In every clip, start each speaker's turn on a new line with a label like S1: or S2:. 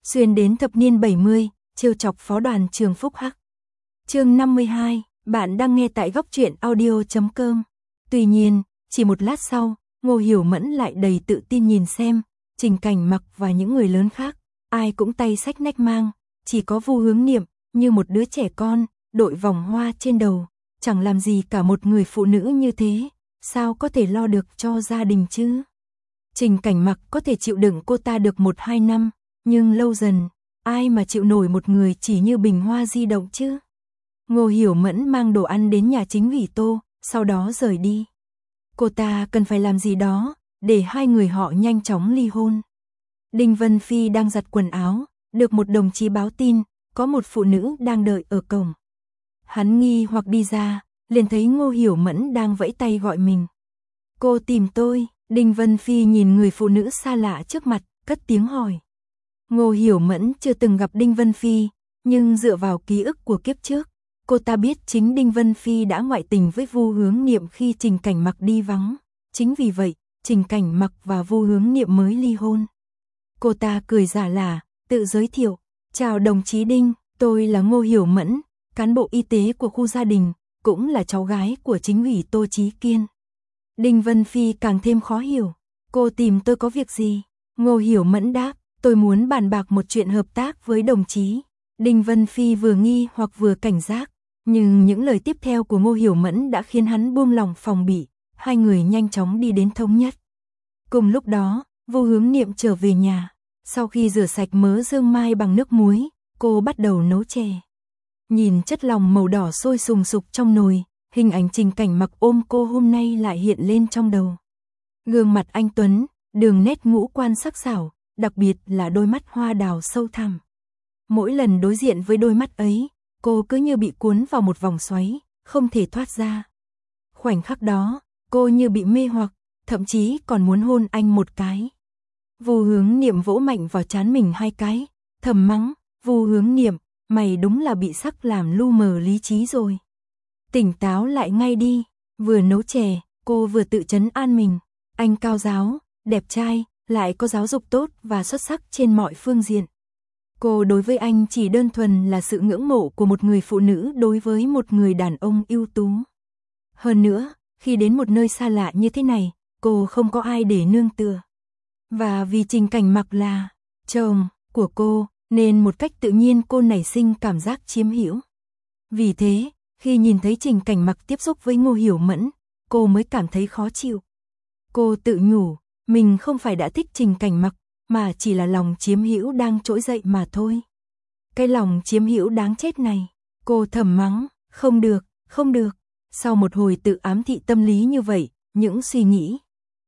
S1: xuyên đến thập niên 70, trêu chọc phó đoàn trường Phúc Hắc. Chương 52, bạn đang nghe tại góc truyện audio.com. Tuy nhiên, chỉ một lát sau, Ngô Hiểu Mẫn lại đầy tự tin nhìn xem, Trình Cảnh Mặc và những người lớn khác, ai cũng tay xách nách mang, chỉ có Vu Hướng Niệm, như một đứa trẻ con, đội vòng hoa trên đầu, chẳng làm gì cả một người phụ nữ như thế, sao có thể lo được cho gia đình chứ? Trình Cảnh Mặc có thể chịu đựng cô ta được 1-2 năm, nhưng lâu dần, ai mà chịu nổi một người chỉ như bình hoa di động chứ? Ngô Hiểu Mẫn mang đồ ăn đến nhà chính ủy Tô, sau đó rời đi. Cô ta cần phải làm gì đó, để hai người họ nhanh chóng ly hôn. Đinh Vân Phi đang giặt quần áo, được một đồng chí báo tin, có một phụ nữ đang đợi ở cổng. Hắn nghi hoặc đi ra, liền thấy Ngô Hiểu Mẫn đang vẫy tay gọi mình. Cô tìm tôi, Đinh Vân Phi nhìn người phụ nữ xa lạ trước mặt, cất tiếng hỏi. Ngô Hiểu Mẫn chưa từng gặp Đinh Vân Phi, nhưng dựa vào ký ức của kiếp trước, cô ta biết chính Đinh Vân Phi đã ngoại tình với Vu Hướng Niệm khi Trình Cảnh Mặc đi vắng. Chính vì vậy, Trình Cảnh Mặc và Vu Hướng Niệm mới ly hôn. Cô ta cười giả lả, tự giới thiệu. Chào đồng chí Đinh, tôi là Ngô Hiểu Mẫn, cán bộ y tế của khu gia đình, cũng là cháu gái của chính ủy Tô Chí Kiên. Đinh Vân Phi càng thêm khó hiểu. Cô tìm tôi có việc gì? Ngô Hiểu Mẫn đáp, tôi muốn bàn bạc một chuyện hợp tác với đồng chí. Đinh Vân Phi vừa nghi hoặc vừa cảnh giác, nhưng những lời tiếp theo của Ngô Hiểu Mẫn đã khiến hắn buông lòng phòng bị, hai người nhanh chóng đi đến thống nhất. Cùng lúc đó, Vu Hướng Niệm trở về nhà, sau khi rửa sạch mớ dương mai bằng nước muối, cô bắt đầu nấu chè. Nhìn chất lòng màu đỏ sôi sùng sục trong nồi, hình ảnh Trình Cảnh Mặc ôm cô hôm nay lại hiện lên trong đầu. Gương mặt anh tuấn, đường nét ngũ quan sắc sảo, đặc biệt là đôi mắt hoa đào sâu thẳm. Mỗi lần đối diện với đôi mắt ấy, cô cứ như bị cuốn vào một vòng xoáy, không thể thoát ra. Khoảnh khắc đó, cô như bị mê hoặc, thậm chí còn muốn hôn anh một cái. Vu Hướng Niệm vỗ mạnh vào trán mình 2 cái, thầm mắng, Vu Hướng Niệm, mày đúng là bị sắc làm lu mờ lý trí rồi. Tỉnh táo lại ngay đi, vừa nấu chè, cô vừa tự trấn an mình. Anh cao giáo, đẹp trai, lại có giáo dục tốt và xuất sắc trên mọi phương diện. Cô đối với anh chỉ đơn thuần là sự ngưỡng mộ của một người phụ nữ đối với một người đàn ông ưu tú. Hơn nữa, khi đến một nơi xa lạ như thế này, cô không có ai để nương tựa. Và vì Trình Cảnh Mặc là chồng của cô, nên một cách tự nhiên cô nảy sinh cảm giác chiếm hữu. Vì thế, khi nhìn thấy Trình Cảnh Mặc tiếp xúc với Ngô Hiểu Mẫn, cô mới cảm thấy khó chịu. Cô tự nhủ, mình không phải đã thích Trình Cảnh Mặc, mà chỉ là lòng chiếm hữu đang trỗi dậy mà thôi. Cái lòng chiếm hữu đáng chết này, cô thầm mắng, không được, không được. Sau một hồi tự ám thị tâm lý như vậy, những suy nghĩ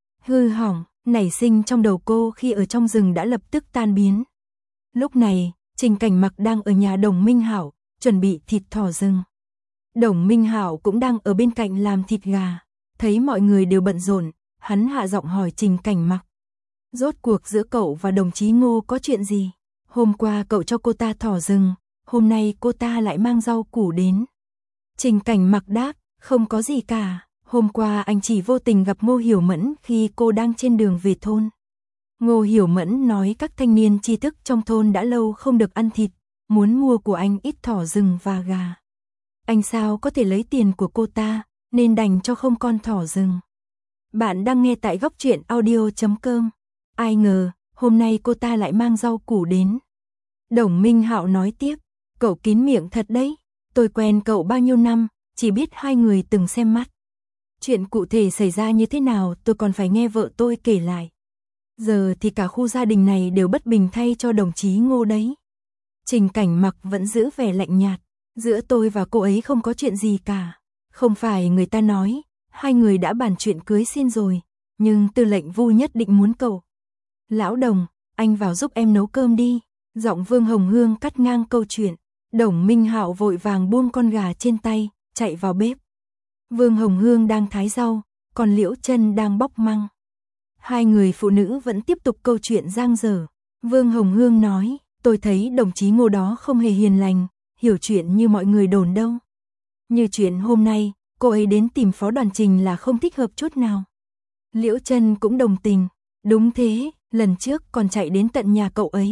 S1: hư hỏng nảy sinh trong đầu cô khi ở trong rừng đã lập tức tan biến. Lúc này, Trình Cảnh Mặc đang ở nhà Đồng Minh Hảo, chuẩn bị thịt thỏ rừng. Đồng Minh Hảo cũng đang ở bên cạnh làm thịt gà. Thấy mọi người đều bận rộn, hắn hạ giọng hỏi Trình Cảnh Mặc. Rốt cuộc giữa cậu và đồng chí Ngô có chuyện gì? Hôm qua cậu cho cô ta thỏ rừng, hôm nay cô ta lại mang rau củ đến. Trình Cảnh Mặc đáp, không có gì cả. Hôm qua anh chỉ vô tình gặp Ngô Hiểu Mẫn khi cô đang trên đường về thôn. Ngô Hiểu Mẫn nói các thanh niên tri thức trong thôn đã lâu không được ăn thịt, muốn mua của anh ít thỏ rừng và gà. Anh sao có thể lấy tiền của cô ta, nên đành cho không con thỏ rừng. Bạn đang nghe tại góc truyện audio.com. Ai ngờ, hôm nay cô ta lại mang rau củ đến. Đồng Minh Hạo nói tiếp, cậu kín miệng thật đấy, tôi quen cậu bao nhiêu năm, chỉ biết hai người từng xem mắt. Chuyện cụ thể xảy ra như thế nào tôi còn phải nghe vợ tôi kể lại. Giờ thì cả khu gia đình này đều bất bình thay cho đồng chí Ngô đấy. Trình Cảnh Mặc vẫn giữ vẻ lạnh nhạt, giữa tôi và cô ấy không có chuyện gì cả. Không phải người ta nói, hai người đã bàn chuyện cưới xin rồi, nhưng tư lệnh Vu nhất định muốn cậu. Lão Đồng, anh vào giúp em nấu cơm đi. Giọng Vương Hồng Hương cắt ngang câu chuyện. Đồng Minh Hạo vội vàng buông con gà trên tay, chạy vào bếp. Vương Hồng Hương đang thái rau, còn Liễu Chân đang bóc măng. Hai người phụ nữ vẫn tiếp tục câu chuyện dang dở. Vương Hồng Hương nói, tôi thấy đồng chí Ngô đó không hề hiền lành, hiểu chuyện như mọi người đồn đâu. Như chuyện hôm nay, cô ấy đến tìm phó đoàn Trình là không thích hợp chút nào. Liễu Chân cũng đồng tình, đúng thế, lần trước còn chạy đến tận nhà cậu ấy.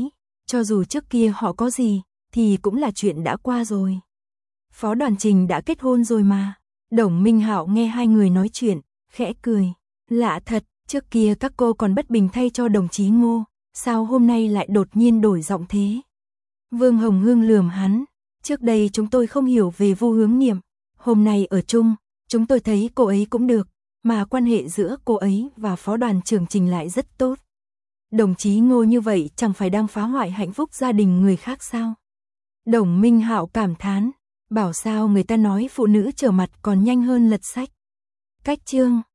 S1: cho dù trước kia họ có gì, thì cũng là chuyện đã qua rồi. Phó Đoàn Trình đã kết hôn rồi mà. Đồng Minh Hạo nghe hai người nói chuyện, khẽ cười. Lạ thật, trước kia các cô còn bất bình thay cho đồng chí Ngô, sao hôm nay lại đột nhiên đổi giọng thế? Vương Hồng Hương lườm hắn, trước đây chúng tôi không hiểu về Vu Hướng Niệm, hôm nay ở chung, chúng tôi thấy cô ấy cũng được, mà quan hệ giữa cô ấy và Phó Đoàn trưởng Trình lại rất tốt. Đồng chí Ngô như vậy chẳng phải đang phá hoại hạnh phúc gia đình người khác sao? Đồng Minh Hạo cảm thán, bảo sao người ta nói phụ nữ trở mặt còn nhanh hơn lật sách. Cách chương